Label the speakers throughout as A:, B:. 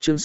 A: Chương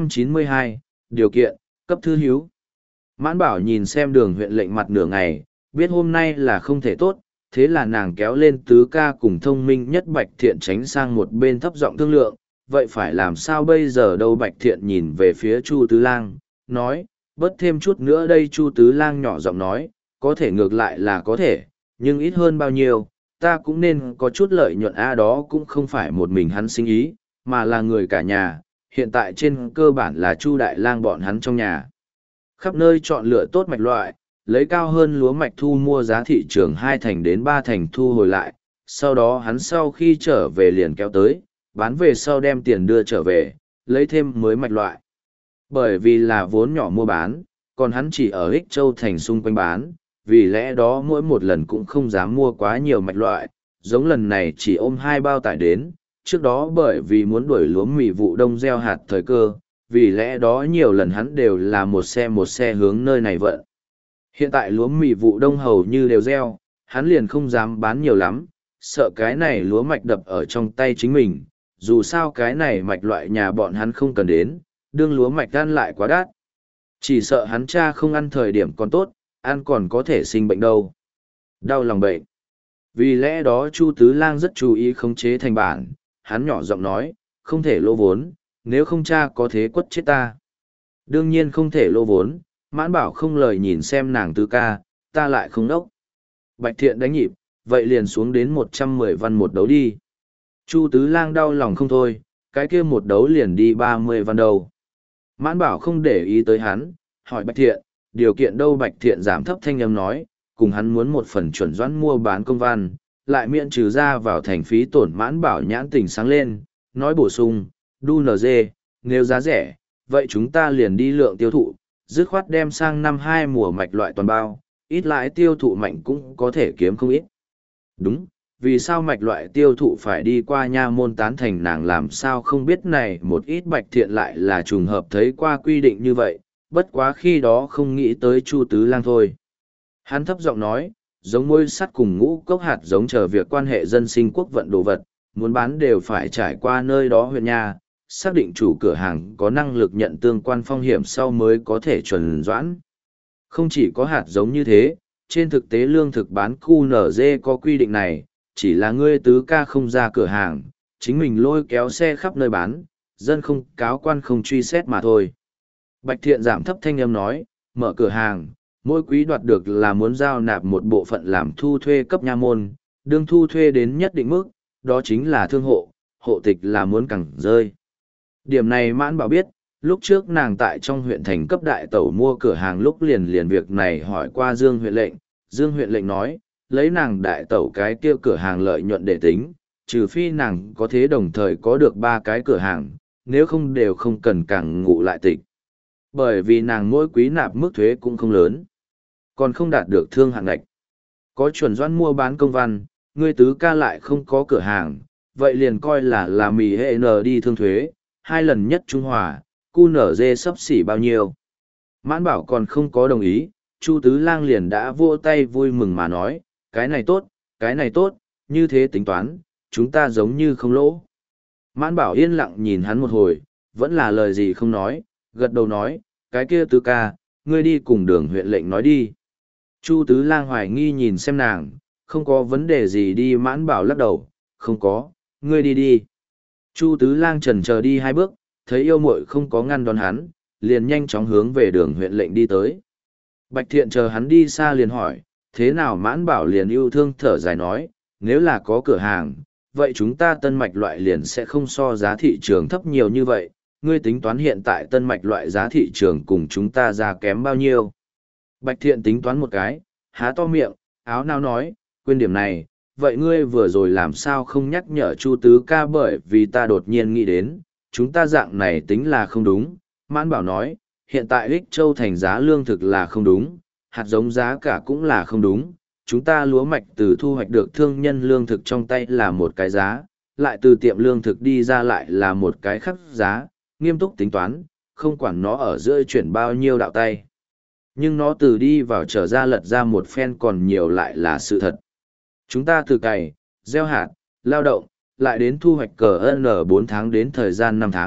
A: 692, điều kiện, cấp thư hiếu. Mãn Bảo nhìn xem Đường huyện lệnh mặt nửa ngày, biết hôm nay là không thể tốt, thế là nàng kéo lên Tứ Ca cùng thông minh nhất Bạch Thiện tránh sang một bên thấp giọng thương lượng, vậy phải làm sao bây giờ đâu. Bạch Thiện nhìn về phía Chu Tứ Lang, nói, bớt thêm chút nữa đây. Chu Tứ Lang nhỏ giọng nói, có thể ngược lại là có thể, nhưng ít hơn bao nhiêu, ta cũng nên có chút lợi nhuận. Đó cũng không phải một mình hắn sinh ý, mà là người cả nhà, hiện tại trên cơ bản là Chu Đại Lang bọn hắn trong nhà. Khắp nơi chọn lựa tốt mạch loại, lấy cao hơn lúa mạch thu mua giá thị trường 2 thành đến 3 thành thu hồi lại, sau đó hắn sau khi trở về liền kéo tới, bán về sau đem tiền đưa trở về, lấy thêm mới mạch loại. Bởi vì là vốn nhỏ mua bán, còn hắn chỉ ở Ích Châu thành xung quanh bán, vì lẽ đó mỗi một lần cũng không dám mua quá nhiều mạch loại, giống lần này chỉ ôm 2 bao tải đến, trước đó bởi vì muốn đuổi lúa mì vụ đông gieo hạt thời cơ, vì lẽ đó nhiều lần hắn đều là một xe hướng nơi này vận. Hiện tại lúa mì vụ đông hầu như đều gieo, hắn liền không dám bán nhiều lắm, sợ cái này lúa mạch đập ở trong tay chính mình, dù sao cái này mạch loại nhà bọn hắn không cần đến, đương lúa mạch ăn lại quá đắt. Chỉ sợ hắn cha không ăn thời điểm còn tốt, ăn còn có thể sinh bệnh đâu. Đau lòng bệnh. Vì lẽ đó Chu Tứ Lang rất chú ý khống chế thành bản, hắn nhỏ giọng nói, không thể lỗ vốn, nếu không cha có thế quất chết ta. Đương nhiên không thể lỗ vốn, Mãn Bảo không lời nhìn xem nàng Tứ Ca, ta lại không đốc. Bạch Thiện đánh nhịp, vậy liền xuống đến 110 văn một đấu đi. Chu Tứ Lang đau lòng không thôi, cái kia một đấu liền đi 30 văn đầu. Mãn Bảo không để ý tới hắn, hỏi Bạch Thiện, điều kiện đâu. Bạch Thiện giảm thấp thanh âm nói, cùng hắn muốn một phần chuẩn doãn mua bán công văn, lại miễn trừ ra vào thành phí tổn. Mãn Bảo nhãn tình sáng lên, nói bổ sung, đu NG, nếu giá rẻ, vậy chúng ta liền đi lượng tiêu thụ, dứt khoát đem sang năm 2 mùa mạch loại toàn bao, ít lãi tiêu thụ mạnh cũng có thể kiếm không ít. Đúng, vì sao mạch loại tiêu thụ phải đi qua nha môn tán thành, nàng làm sao không biết này. Một ít Bạch Thiện lại là trùng hợp thấy qua quy định như vậy, bất quá khi đó không nghĩ tới Chu Tứ Lang thôi. Hắn thấp giọng nói, giống môi sắt cùng ngũ cốc hạt giống chờ việc quan hệ dân sinh quốc vận đồ vật, muốn bán đều phải trải qua nơi đó huyện nha, xác định chủ cửa hàng có năng lực nhận tương quan phong hiểm sau mới có thể chuẩn doãn. Không chỉ có hạt giống như thế, trên thực tế lương thực bán QNZ có quy định này, chỉ là ngươi Tứ Ca không ra cửa hàng, chính mình lôi kéo xe khắp nơi bán, dân không cáo quan không truy xét mà thôi. Bạch Thiện giảm thấp thanh âm nói, mở cửa hàng, mỗi quý đoạt được là muốn giao nạp một bộ phận làm thu thuê cấp nha môn, đương thu thuê đến nhất định mức, đó chính là thương hộ, hộ tịch là muốn cẳng rơi. Điểm này Mãn Bảo biết, lúc trước nàng tại trong huyện thành cấp đại tẩu mua cửa hàng lúc liền việc này hỏi qua Dương huyện lệnh. Dương huyện lệnh nói, lấy nàng đại tẩu cái kia cửa hàng lợi nhuận để tính, trừ phi nàng có thế đồng thời có được 3 cái cửa hàng, nếu không đều không cần càng ngụ lại tịch. Bởi vì nàng mỗi quý nạp mức thuế cũng không lớn, còn không đạt được thương hạng ngạch. Có chuẩn doãn mua bán công văn, ngươi Tứ Ca lại không có cửa hàng, vậy liền coi là mì hệ n đi thương thuế, 2 lần nhất Trung Hòa, QNZ sắp xỉ bao nhiêu. Mãn Bảo còn không có đồng ý, Chu Tứ Lang liền đã vỗ tay vui mừng mà nói, cái này tốt, như thế tính toán, chúng ta giống như không lỗ. Mãn Bảo yên lặng nhìn hắn một hồi, vẫn là lời gì không nói, gật đầu nói, cái kia Tứ Ca, ngươi đi cùng Đường huyện lệnh nói đi. Chu Tứ Lang hoài nghi nhìn xem nàng, không có vấn đề gì đi. Mãn Bảo lắc đầu, không có, ngươi đi đi. Chu Tứ Lang chần chờ đi 2 bước, thấy yêu muội không có ngăn đón hắn, liền nhanh chóng hướng về Đường huyện lệnh đi tới. Bạch Thiện chờ hắn đi xa liền hỏi, thế nào? Mãn Bảo liền yêu thương thở dài nói, nếu là có cửa hàng, vậy chúng ta tân mạch loại liền sẽ không so giá thị trường thấp nhiều như vậy. Ngươi tính toán hiện tại tân mạch loại giá thị trường cùng chúng ta ra kém bao nhiêu? Bạch Thiện tính toán một cái, há to miệng, áo nao nói, quên điểm này, vậy ngươi vừa rồi làm sao không nhắc nhở Chu Tứ Ca? Bởi vì ta đột nhiên nghĩ đến, chúng ta dạng này tính là không đúng. Mãn Bảo nói, hiện tại Ích Châu thành giá lương thực là không đúng, hạt giống giá cả cũng là không đúng, chúng ta lúa mạch từ thu hoạch được thương nhân lương thực trong tay là một cái giá, lại từ tiệm lương thực đi ra lại là một cái khác giá, nghiêm túc tính toán, không quản nó ở giữa chuyển bao nhiêu đạo tay. Nhưng nó từ đi vào trở ra lật ra một phen còn nhiều lại là sự thật. Chúng ta từ cày, gieo hạt, lao động, lại đến thu hoạch cờ N 4 tháng đến thời gian 5 tháng,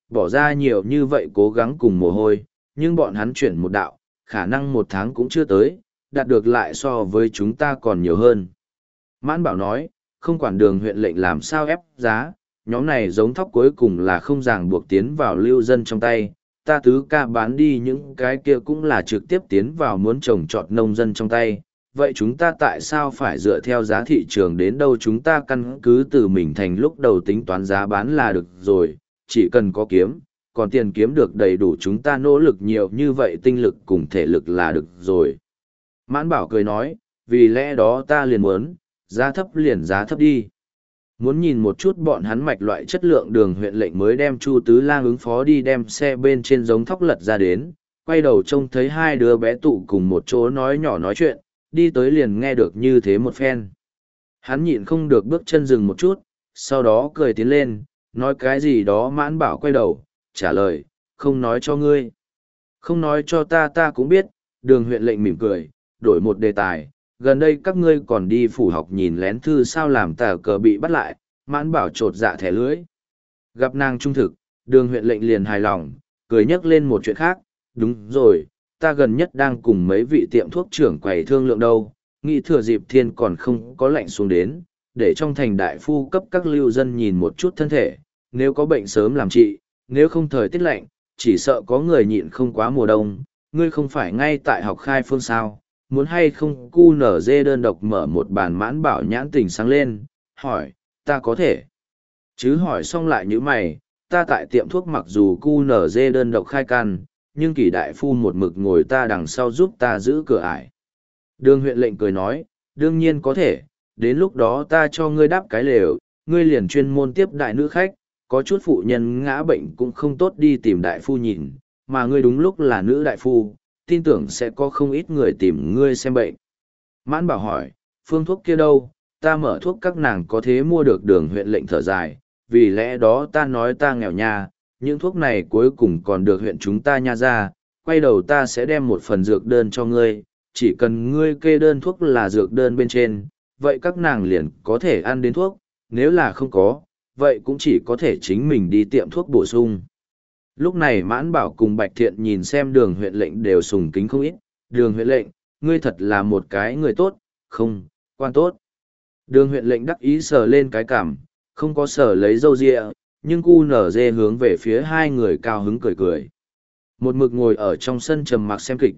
A: bỏ ra nhiều như vậy cố gắng cùng mồ hôi, nhưng bọn hắn chuyển một đạo, khả năng 1 tháng cũng chưa tới, đạt được lại so với chúng ta còn nhiều hơn. Mãn Bảo nói, không quản đường huyện lệnh làm sao ép giá, nhóm này giống thóc cuối cùng là không ràng buộc tiến vào lưu dân trong tay, ta tứ ca bán đi những cái kia cũng là trực tiếp tiến vào muốn trồng trọt nông dân trong tay. Vậy chúng ta tại sao phải dựa theo giá thị trường đến đâu, chúng ta căn cứ từ mình thành lúc đầu tính toán giá bán là được rồi, chỉ cần có kiếm, còn tiền kiếm được đầy đủ chúng ta nỗ lực nhiều như vậy tinh lực cùng thể lực là được rồi. Mãn Bảo cười nói, vì lẽ đó ta liền muốn, giá thấp liền giá thấp đi. Muốn nhìn một chút bọn hắn mạch loại chất lượng, đường huyện lệnh mới đem Chu Tứ Lang ứng phó đi đem xe bên trên giống thóc lật ra đến, quay đầu trông thấy hai đứa bé tụ cùng một chỗ nói nhỏ nói chuyện, đi tới liền nghe được như thế một phen. Hắn nhịn không được bước chân dừng một chút, sau đó cười tiến lên, nói cái gì đó. Mãn Bảo quay đầu, trả lời, không nói cho ngươi. Không nói cho ta, ta cũng biết. Đường huyện lệnh mỉm cười, đổi một đề tài, gần đây các ngươi còn đi phủ học nhìn lén thư sao làm tà cờ bị bắt lại. Mãn Bảo trột dạ thẻ lưỡi. Gặp nàng trung thực, đường huyện lệnh liền hài lòng, cười nhắc lên một chuyện khác, đúng rồi, ta gần nhất đang cùng mấy vị tiệm thuốc trưởng quầy thương lượng đâu, nghĩ thừa dịp thiên còn không có lạnh xuống đến, để trong thành đại phu cấp các lưu dân nhìn một chút thân thể, nếu có bệnh sớm làm trị, nếu không thời tiết lạnh, chỉ sợ có người nhịn không quá mùa đông. Ngươi không phải ngay tại học khai phương sao, muốn hay không cu nở dê đơn độc mở một bàn. Mãn Bảo nhãn tình sáng lên, hỏi, ta có thể. Chứ hỏi xong lại như mày, ta tại tiệm thuốc mặc dù cu nở dê đơn độc khai căn, nhưng Kỷ đại phu một mực ngồi ta đằng sau giúp ta giữ cửa ải. Đường huyện lệnh cười nói, đương nhiên có thể, đến lúc đó ta cho ngươi đắp cái lều, ngươi liền chuyên môn tiếp đại nữ khách, có chút phụ nhân ngã bệnh cũng không tốt đi tìm đại phu nhìn, mà ngươi đúng lúc là nữ đại phu, tin tưởng sẽ có không ít người tìm ngươi xem bệnh. Mãn Bảo hỏi, phương thuốc kia đâu, ta mở thuốc các nàng có thế mua được. Đường huyện lệnh thở dài, vì lẽ đó ta nói ta nghèo nha, những thuốc này cuối cùng còn được huyện chúng ta nha ra, quay đầu ta sẽ đem một phần dược đơn cho ngươi, chỉ cần ngươi kê đơn thuốc là dược đơn bên trên, vậy các nàng liền có thể ăn đến thuốc, nếu là không có, vậy cũng chỉ có thể chính mình đi tiệm thuốc bổ sung. Lúc này Mãn Bảo cùng Bạch Thiện nhìn xem đường huyện lệnh đều sùng kính không ít, đường huyện lệnh, ngươi thật là một cái người tốt, không, quan tốt. Đường huyện lệnh đắc ý sờ lên cái cằm, không có sờ lấy râu ria, nhưng cu nở dê hướng về phía hai người cao hứng cười cười. Một mực ngồi ở trong sân trầm mặc xem kịch,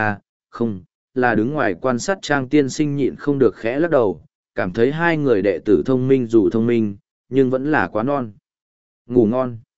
A: không, là đứng ngoài quan sát Trang tiên sinh nhịn không được khẽ lắc đầu, cảm thấy hai người đệ tử thông minh dù thông minh, nhưng vẫn là quá non. Ngủ ngon.